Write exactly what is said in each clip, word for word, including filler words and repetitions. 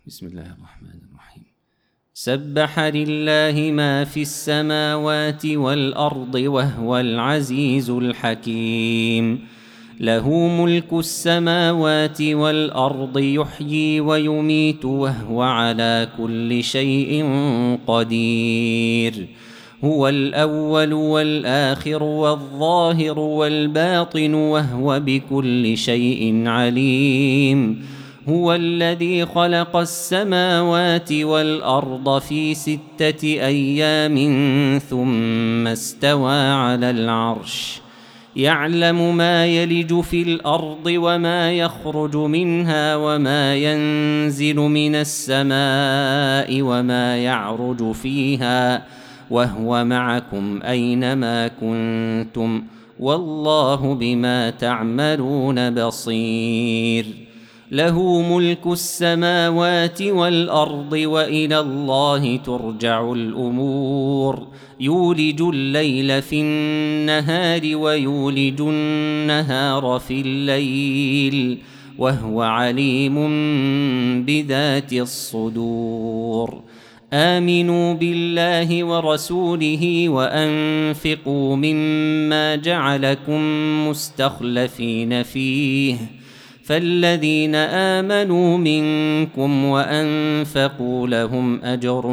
بسم الله الرحمن الرحيم. سبح لله ما في السماوات والأرض وهو العزيز الحكيم. له ملك السماوات والأرض يحيي ويميت وهو على كل شيء قدير. هو الأول والآخر والظاهر والباطن وهو بكل شيء عليم. هو الذي خلق السماوات والأرض في ستة أيام ثم استوى على العرش. يعلم ما يلج في الأرض وما يخرج منها وما ينزل من السماء وما يعرج فيها وهو معكم أينما كنتم والله بما تعملون بصير. له ملك السماوات والأرض وإلى الله ترجع الأمور. يولج الليل في النهار ويولج النهار في الليل وهو عليم بذات الصدور. آمنوا بالله ورسوله وأنفقوا مما جعلكم مستخلفين فيه فالذين آمنوا منكم وأنفقوا لهم أجر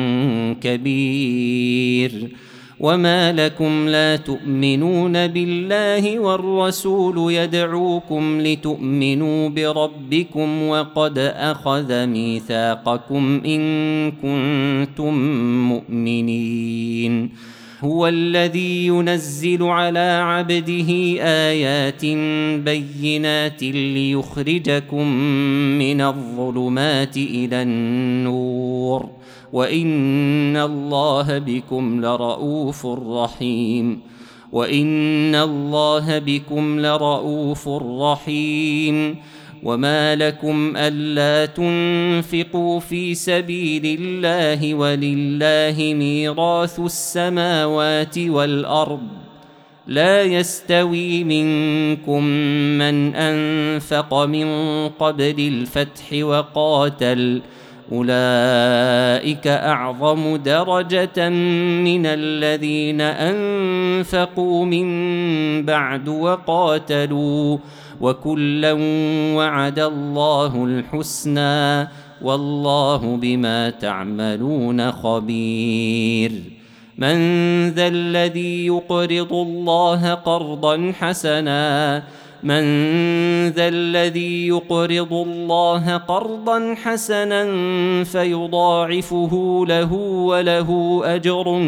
كبير. وما لكم لا تؤمنون بالله والرسول يدعوكم لتؤمنوا بربكم وقد أخذ ميثاقكم إن كنتم مؤمنين. هو الذي ينزل على عبده آيات بينات ليخرجكم من الظلمات إلى النور وإن الله بكم لرؤوف رحيم. وإن الله بكم لرؤوف رحيم. وما لكم ألا تنفقوا في سبيل الله ولله ميراث السماوات والأرض. لا يستوي منكم من أنفق من قبل الفتح وقاتل أولئك أعظم درجة من الذين أنفقوا من بعد وقاتلوا وكلا وعد الله الحسنى والله بما تعملون خبير. من ذا الذي يقرض الله قرضا حسنا من ذا الذي يقرض الله قرضا حسنا فيضاعفه له وله أجر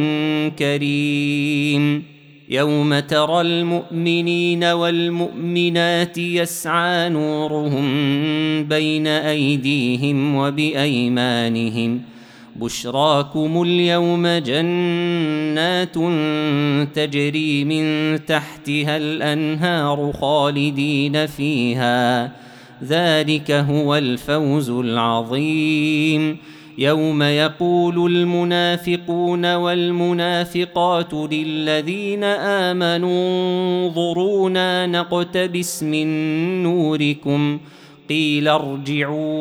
كريم. يوم ترى المؤمنين والمؤمنات يسعى نورهم بين أيديهم وبأيمانهم بشراكم اليوم جنات تجري من تحتها الأنهار خالدين فيها ذلك هو الفوز العظيم. يوم يقول المنافقون والمنافقات للذين آمنوا انظرونا نقتبس من نوركم قيل ارجعوا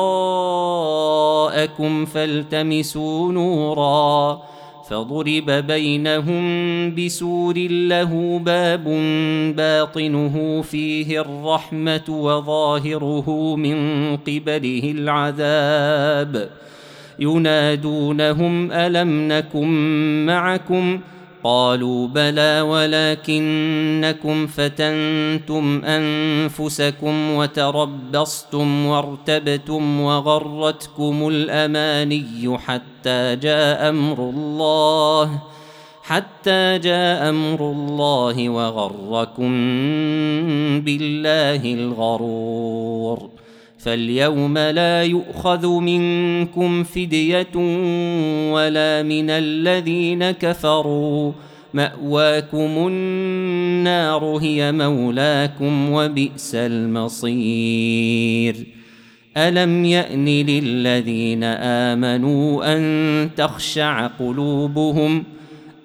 وراءكم فالتمسوا نورا فضرب بينهم بسور له باب باطنه فيه الرحمة وظاهره من قبله العذاب. ينادونهم ألم نكن معكم قالوا بلى ولكنكم فتنتم أنفسكم وتربصتم وارتبتم وغرتكم الأماني حتى جاء أمر الله حتى جاء أمر الله وغركم بالله الغرور. فاليوم لا يؤخذ منكم فدية ولا من الذين كفروا مأواكم النار هي مولاكم وبئس المصير. ألم يأن للذين آمنوا أن تخشع قلوبهم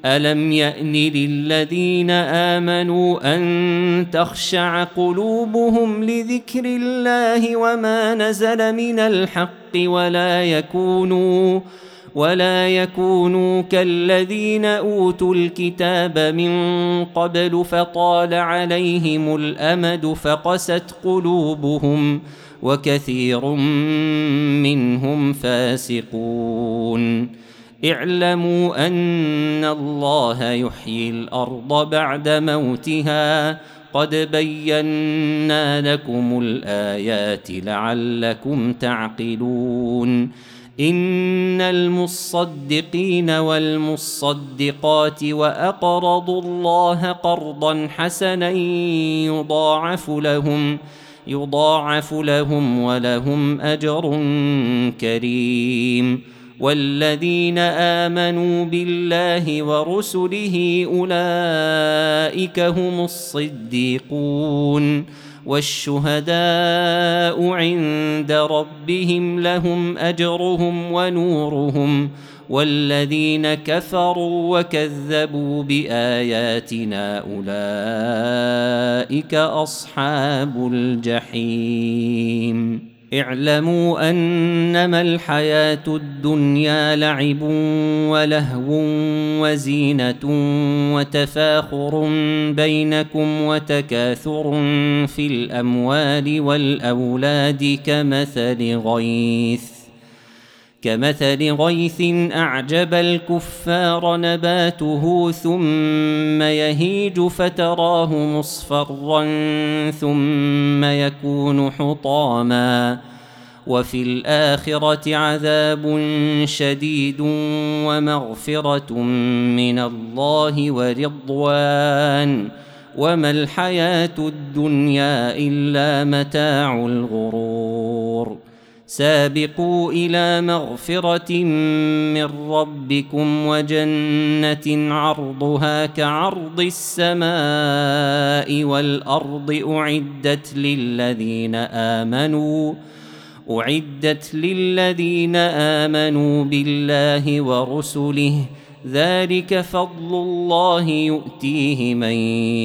ألم يأن للذين آمنوا أن تخشع قلوبهم لذكر الله وما نزل من الحق ولا يكونوا ولا يكونوا كالذين أوتوا الكتاب من قبل فطال عليهم الأمد فقست قلوبهم وكثير منهم فاسقون اعلموا أن الله يحيي الأرض بعد موتها قد بينا لكم الآيات لعلكم تعقلون إن المصدقين والمصدقات وأقرضوا الله قرضا حسنا يضاعف لهم يضاعف لهم ولهم أجر كريم والذين آمنوا بالله ورسله أولئك هم الصديقون والشهداء عند ربهم لهم أجرهم ونورهم والذين كفروا وكذبوا بآياتنا أولئك أصحاب الجحيم اعلموا أنما الحياة الدنيا لعب ولهو وزينة وتفاخر بينكم وتكاثر في الأموال والأولاد كمثل غيث كمثل غيث أعجب الكفار نباته ثم يهيج فتراه مصفرا ثم يكون حطاما وفي الآخرة عذاب شديد ومغفرة من الله ورضوان وما الحياة الدنيا إلا متاع الغرور سابقوا إلى مغفرة من ربكم وجنة عرضها كعرض السماء والأرض أعدت للذين آمنوا أعدت للذين آمنوا بالله ورسله ذلك فضل الله يؤتيه من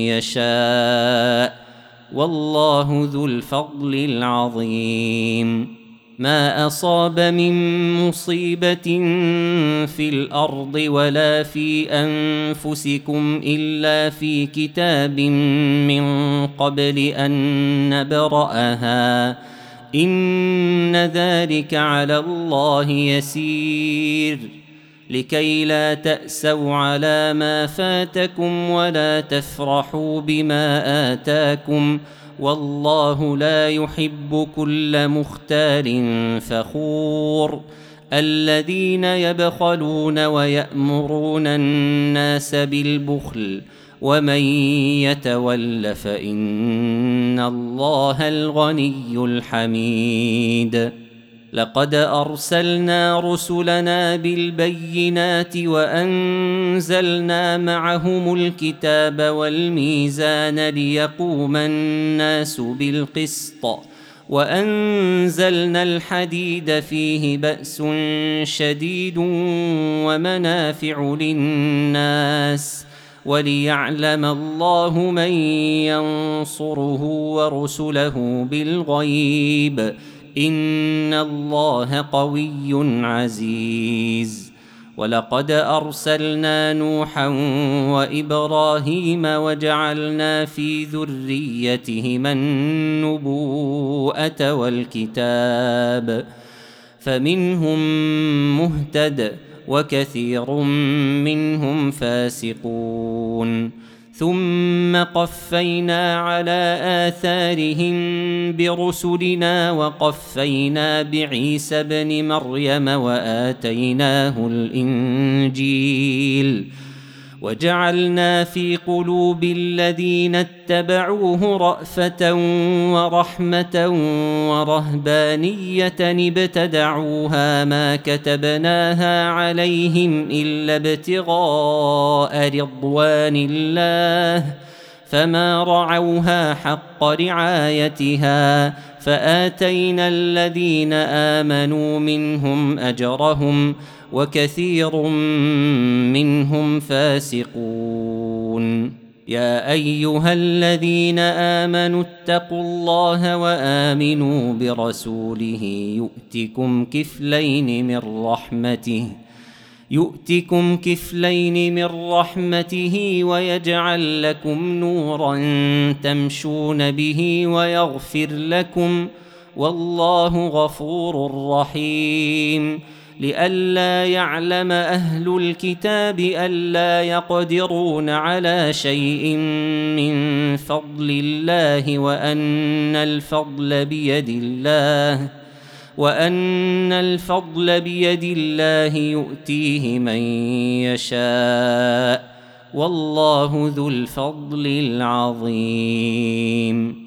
يشاء والله ذو الفضل العظيم ما أصاب من مصيبة في الأرض ولا في أنفسكم إلا في كتاب من قبل أن نبرأها إن ذلك على الله يسير لكي لا تأسوا على ما فاتكم ولا تفرحوا بما آتاكم والله لا يحب كل مختال فخور الذين يبخلون ويأمرون الناس بالبخل ومن يتول فإن الله الغني الحميد لقد أرسلنا رسلنا بالبينات وأنزلنا معهم الكتاب والميزان ليقوم الناس بالقسط وأنزلنا الحديد فيه بأس شديد ومنافع للناس وليعلم الله من ينصره ورسله بالغيب إن الله قوي عزيز ولقد أرسلنا نوحا وإبراهيم وجعلنا في ذريتهما النبوءة والكتاب فمنهم مهتد وكثير منهم فاسقون ثم قفينا على آثارهم برسلنا وقفينا بعيسى ابن مريم وآتيناه الإنجيل وجعلنا في قلوب الذين اتبعوه رأفة ورحمة ورهبانية ابتدعوها ما كتبناها عليهم إلا ابتغاء رضوان الله فما رعوها حق رعايتها فآتينا الذين آمنوا منهم أجرهم وكثير منهم فاسقون يا أيها الذين آمنوا اتقوا الله وآمنوا برسوله يؤتكم كفلين من رحمته يؤتكم كفلين من رحمته ويجعل لكم نورا تمشون به ويغفر لكم والله غفور رحيم لئلا يعلم أهل الكتاب ألا يقدرون على شيء من فضل الله وأن الفضل بيد الله وأن الفضل بيد الله يؤتيه من يشاء والله ذو الفضل العظيم